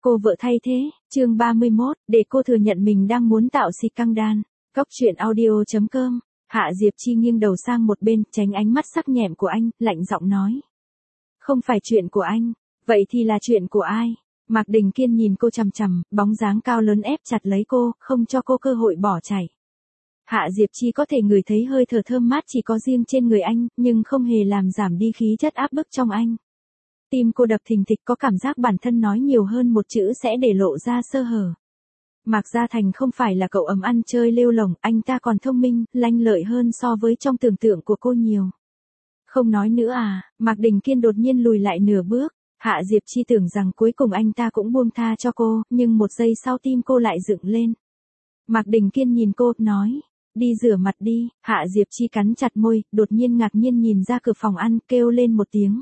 Cô vợ thay thế, chương 31, để cô thừa nhận mình đang muốn tạo scandal. Góc truyện audio.com. Hạ Diệp Chi nghiêng đầu sang một bên, tránh ánh mắt sắc nhẹm của anh, lạnh giọng nói. Không phải chuyện của anh, vậy thì là chuyện của ai? Mạc Đình Kiên nhìn cô chằm chằm, bóng dáng cao lớn ép chặt lấy cô, không cho cô cơ hội bỏ chạy. Hạ Diệp Chi có thể ngửi thấy hơi thở thơm mát chỉ có riêng trên người anh, nhưng không hề làm giảm đi khí chất áp bức trong anh. Tim cô đập thình thịch, có cảm giác bản thân nói nhiều hơn một chữ sẽ để lộ ra sơ hở. Mạc Gia Thành không phải là cậu ấm ăn chơi lêu lổng, anh ta còn thông minh, lanh lợi hơn so với trong tưởng tượng của cô nhiều. Không nói nữa à? Mạc Đình Kiên đột nhiên lùi lại nửa bước. Hạ Diệp Chi tưởng rằng cuối cùng anh ta cũng buông tha cho cô, nhưng một giây sau tim cô lại dựng lên. Mạc Đình Kiên nhìn cô, nói, đi rửa mặt đi. Hạ Diệp Chi cắn chặt môi, đột nhiên ngạc nhiên nhìn ra cửa phòng ăn, kêu lên một tiếng.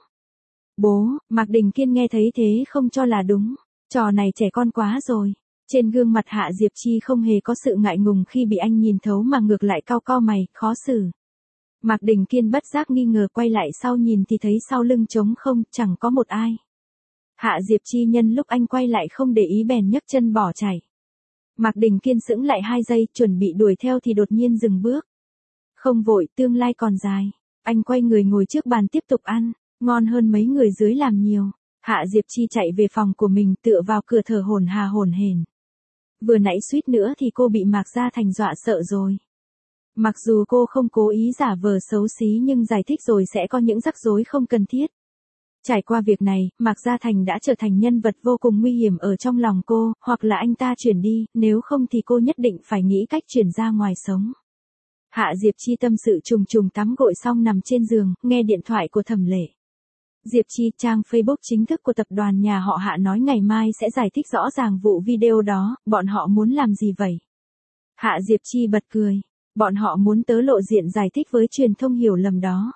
Bố. Mạc Đình Kiên nghe thấy thế không cho là đúng. Trò này trẻ con quá rồi. Trên gương mặt Hạ Diệp Chi không hề có sự ngại ngùng khi bị anh nhìn thấu mà ngược lại cau cau mày, khó xử. Mạc Đình Kiên bất giác nghi ngờ, quay lại sau nhìn thì thấy sau lưng trống không, chẳng có một ai. Hạ Diệp Chi nhân lúc anh quay lại không để ý bèn nhấc chân bỏ chạy. Mạc Đình Kiên sững lại 2 giây, chuẩn bị đuổi theo thì đột nhiên dừng bước. Không vội, tương lai còn dài. Anh quay người ngồi trước bàn tiếp tục ăn, ngon hơn mấy người dưới làm nhiều. Hạ Diệp Chi chạy về phòng của mình, tựa vào cửa thở hổn hển. Vừa nãy suýt nữa thì cô bị Mạc Gia Thành dọa sợ rồi. Mặc dù cô không cố ý giả vờ xấu xí nhưng giải thích rồi sẽ có những rắc rối không cần thiết. Trải qua việc này, Mạc Gia Thành đã trở thành nhân vật vô cùng nguy hiểm ở trong lòng cô, hoặc là anh ta chuyển đi, nếu không thì cô nhất định phải nghĩ cách chuyển ra ngoài sống. Hạ Diệp Chi tâm sự trùng tắm gội xong nằm trên giường, nghe điện thoại của Thẩm Lệ. Diệp Chi, trang Facebook chính thức của tập đoàn nhà họ Hạ nói ngày mai sẽ giải thích rõ ràng vụ video đó, bọn họ muốn làm gì vậy? Hạ Diệp Chi bật cười. Bọn họ muốn tớ lộ diện giải thích với truyền thông hiểu lầm đó.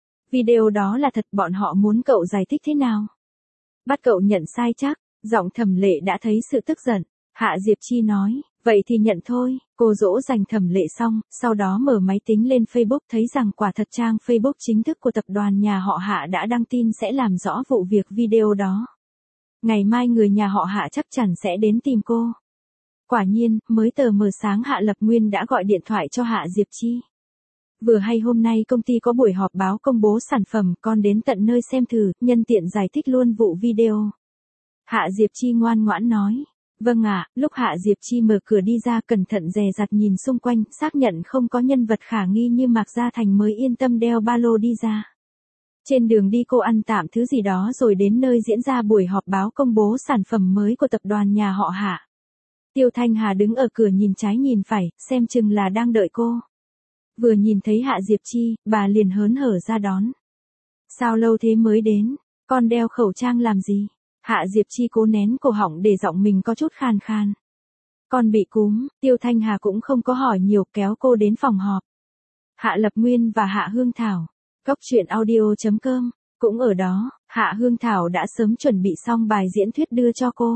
Video đó là thật, bọn họ muốn cậu giải thích thế nào? Bắt cậu nhận sai chắc. Giọng Thẩm Lệ đã thấy sự tức giận. Hạ Diệp Chi nói, vậy thì nhận thôi. Cô dỗ dành Thẩm Lệ xong, sau đó mở máy tính lên Facebook thấy rằng quả thật trang Facebook chính thức của tập đoàn nhà họ Hạ đã đăng tin sẽ làm rõ vụ việc video đó. Ngày mai người nhà họ Hạ chắc chắn sẽ đến tìm cô. Quả nhiên, mới tờ mờ sáng Hạ Lập Nguyên đã gọi điện thoại cho Hạ Diệp Chi. Vừa hay hôm nay công ty có buổi họp báo công bố sản phẩm, con đến tận nơi xem thử, nhân tiện giải thích luôn vụ video. Hạ Diệp Chi ngoan ngoãn nói. Vâng ạ. Lúc Hạ Diệp Chi mở cửa đi ra cẩn thận dè dặt nhìn xung quanh, xác nhận không có nhân vật khả nghi như Mạc Gia Thành mới yên tâm đeo ba lô đi ra. Trên đường đi cô ăn tạm thứ gì đó rồi đến nơi diễn ra buổi họp báo công bố sản phẩm mới của tập đoàn nhà họ Hạ. Tiêu Thanh Hà đứng ở cửa nhìn trái nhìn phải, xem chừng là đang đợi cô. Vừa nhìn thấy Hạ Diệp Chi, bà liền hớn hở ra đón. Sao lâu thế mới đến, con đeo khẩu trang làm gì? Hạ Diệp Chi cố nén cổ họng để giọng mình có chút khàn khàn. Con bị cúm. Tiêu Thanh Hà cũng không có hỏi nhiều, kéo cô đến phòng họp. Hạ Lập Nguyên và Hạ Hương Thảo. Góc truyện audio.com. Cũng ở đó, Hạ Hương Thảo đã sớm chuẩn bị xong bài diễn thuyết đưa cho cô.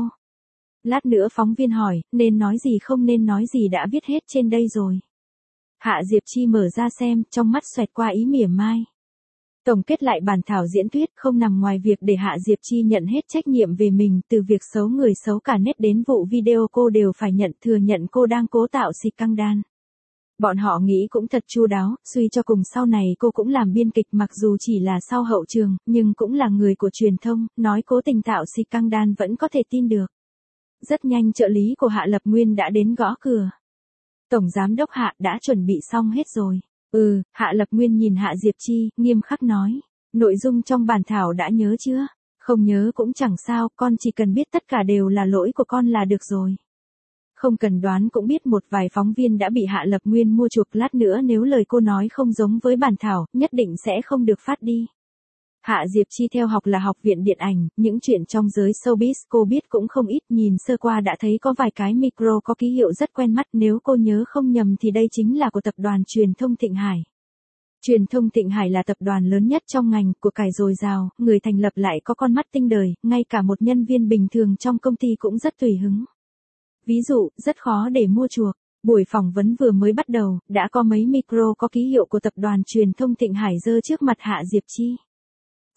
Lát nữa phóng viên hỏi, nên nói gì không nên nói gì đã viết hết trên đây rồi. Hạ Diệp Chi mở ra xem, trong mắt xoẹt qua ý mỉa mai. Tổng kết lại bản thảo diễn thuyết không nằm ngoài việc để Hạ Diệp Chi nhận hết trách nhiệm về mình, từ việc xấu người xấu cả nét đến vụ video cô đều phải thừa nhận cô đang cố tạo scandal. Bọn họ nghĩ cũng thật chu đáo, suy cho cùng sau này cô cũng làm biên kịch mặc dù chỉ là sau hậu trường, nhưng cũng là người của truyền thông, nói cố tình tạo scandal vẫn có thể tin được. Rất nhanh trợ lý của Hạ Lập Nguyên đã đến gõ cửa. Tổng giám đốc Hạ đã chuẩn bị xong hết rồi. Hạ Lập Nguyên nhìn Hạ Diệp Chi, nghiêm khắc nói. Nội dung trong bản thảo đã nhớ chưa? Không nhớ cũng chẳng sao, con chỉ cần biết tất cả đều là lỗi của con là được rồi. Không cần đoán cũng biết một vài phóng viên đã bị Hạ Lập Nguyên mua chuộc, lát nữa nếu lời cô nói không giống với bản thảo, nhất định sẽ không được phát đi. Hạ Diệp Chi theo học là học viện điện ảnh, những chuyện trong giới showbiz cô biết cũng không ít, nhìn sơ qua đã thấy có vài cái micro có ký hiệu rất quen mắt, nếu cô nhớ không nhầm thì đây chính là của tập đoàn truyền thông Thịnh Hải. Truyền thông Thịnh Hải là tập đoàn lớn nhất trong ngành, của cải dồi dào, người thành lập lại có con mắt tinh đời, ngay cả một nhân viên bình thường trong công ty cũng rất tùy hứng. Ví dụ, rất khó để mua chuộc. Buổi phỏng vấn vừa mới bắt đầu, đã có mấy micro có ký hiệu của tập đoàn truyền thông Thịnh Hải giơ trước mặt Hạ Diệp Chi.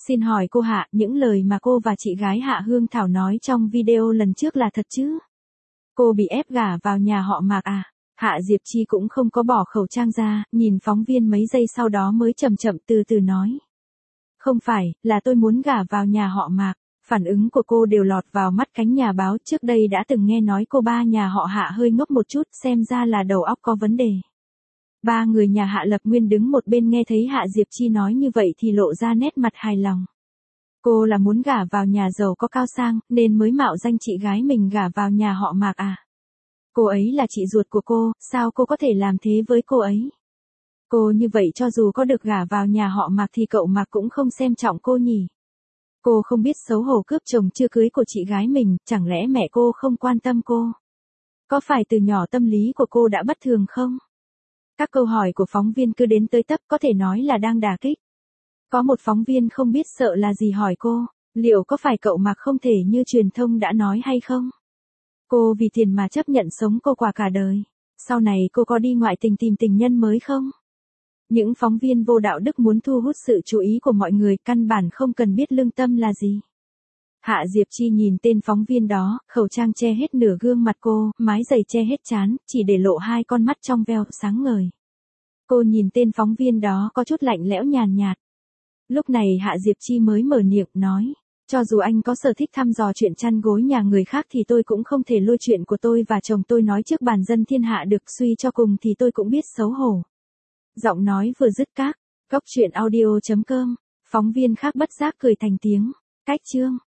Xin hỏi cô Hạ, những lời mà cô và chị gái Hạ Hương Thảo nói trong video lần trước là thật chứ? Cô bị ép gả vào nhà họ Mạc à? Hạ Diệp Chi cũng không có bỏ khẩu trang ra, nhìn phóng viên mấy giây sau đó mới chậm chậm từ từ nói. Không phải, là tôi muốn gả vào nhà họ Mạc. Phản ứng của cô đều lọt vào mắt cánh nhà báo, trước đây đã từng nghe nói cô ba nhà họ Hạ hơi ngốc một chút, xem ra là đầu óc có vấn đề. Ba người nhà Hạ Lập Nguyên đứng một bên nghe thấy Hạ Diệp Chi nói như vậy thì lộ ra nét mặt hài lòng. Cô là muốn gả vào nhà giàu có cao sang, nên mới mạo danh chị gái mình gả vào nhà họ Mạc à? Cô ấy là chị ruột của cô, sao cô có thể làm thế với cô ấy? Cô như vậy cho dù có được gả vào nhà họ Mạc thì cậu Mạc cũng không xem trọng cô nhỉ? Cô không biết xấu hổ cướp chồng chưa cưới của chị gái mình, chẳng lẽ mẹ cô không quan tâm cô? Có phải từ nhỏ tâm lý của cô đã bất thường không? Các câu hỏi của phóng viên cứ đến tới tấp, có thể nói là đang đả kích. Có một phóng viên không biết sợ là gì hỏi cô, liệu có phải cậu Mạc không thể như truyền thông đã nói hay không? Cô vì tiền mà chấp nhận sống cô quả cả đời. Sau này cô có đi ngoại tình tìm tình nhân mới không? Những phóng viên vô đạo đức muốn thu hút sự chú ý của mọi người, căn bản không cần biết lương tâm là gì. Hạ Diệp Chi nhìn tên phóng viên đó, khẩu trang che hết nửa gương mặt cô, mái giày che hết trán, chỉ để lộ hai con mắt trong veo, sáng ngời. Cô nhìn tên phóng viên đó có chút lạnh lẽo nhàn nhạt. Lúc này Hạ Diệp Chi mới mở miệng nói, cho dù anh có sở thích thăm dò chuyện chăn gối nhà người khác thì tôi cũng không thể lôi chuyện của tôi và chồng tôi nói trước bàn dân thiên hạ được, suy cho cùng thì tôi cũng biết xấu hổ. Giọng nói vừa dứt các, góc truyện audio.com, phóng viên khác bất giác cười thành tiếng. Cách chương